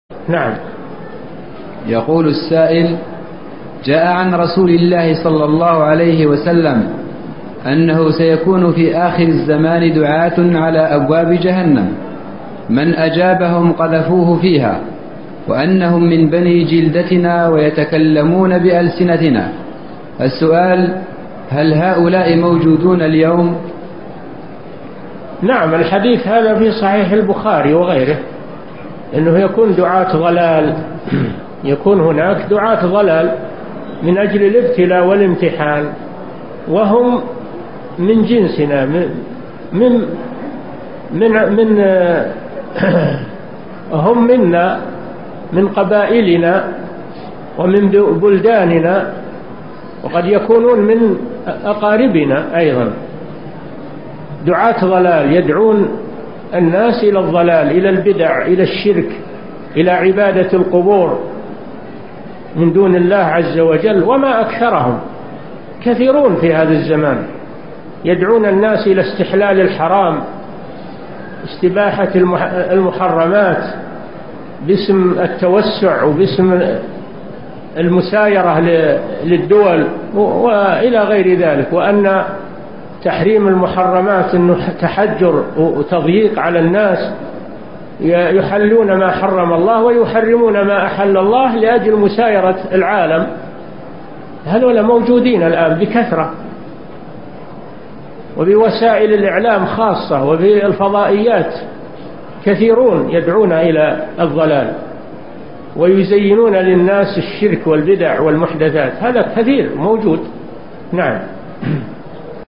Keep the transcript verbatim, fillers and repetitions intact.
نعم. يقول السائل: جاء عن رسول الله صلى الله عليه وسلم أنه سيكون في آخر الزمان دعاة على أبواب جهنم من أجابهم قذفوه فيها، وأنهم من بني جلدتنا ويتكلمون بألسنتنا. السؤال: هل هؤلاء موجودون اليوم؟ نعم، الحديث هذا في صحيح البخاري وغيره، أنه يكون دعاة ضلال، يكون هناك دعاة ضلال من أجل الابتلاء والامتحان، وهم من جنسنا، من من من, من هم منا، من قبائلنا ومن بلداننا، وقد يكونون من أقاربنا أيضا. دعاة ضلال يدعون الناس إلى الضلال، إلى البدع، إلى الشرك، إلى عبادة القبور من دون الله عز وجل. وما أكثرهم، كثيرون في هذا الزمان يدعون الناس إلى استحلال الحرام، استباحة المحرمات باسم التوسع وباسم المسايرة للدول وإلى غير ذلك، وأن تحريم المحرمات أنه تحجر وتضييق على الناس، يحلون ما حرم الله ويحرمون ما أحل الله لأجل مسايرة العالم. هذول موجودين الآن بكثرة، وبوسائل الإعلام خاصة، وبالفضائيات كثيرون يدعون إلى الضلال ويزينون للناس الشرك والبدع والمحدثات. هذا كثير موجود. نعم.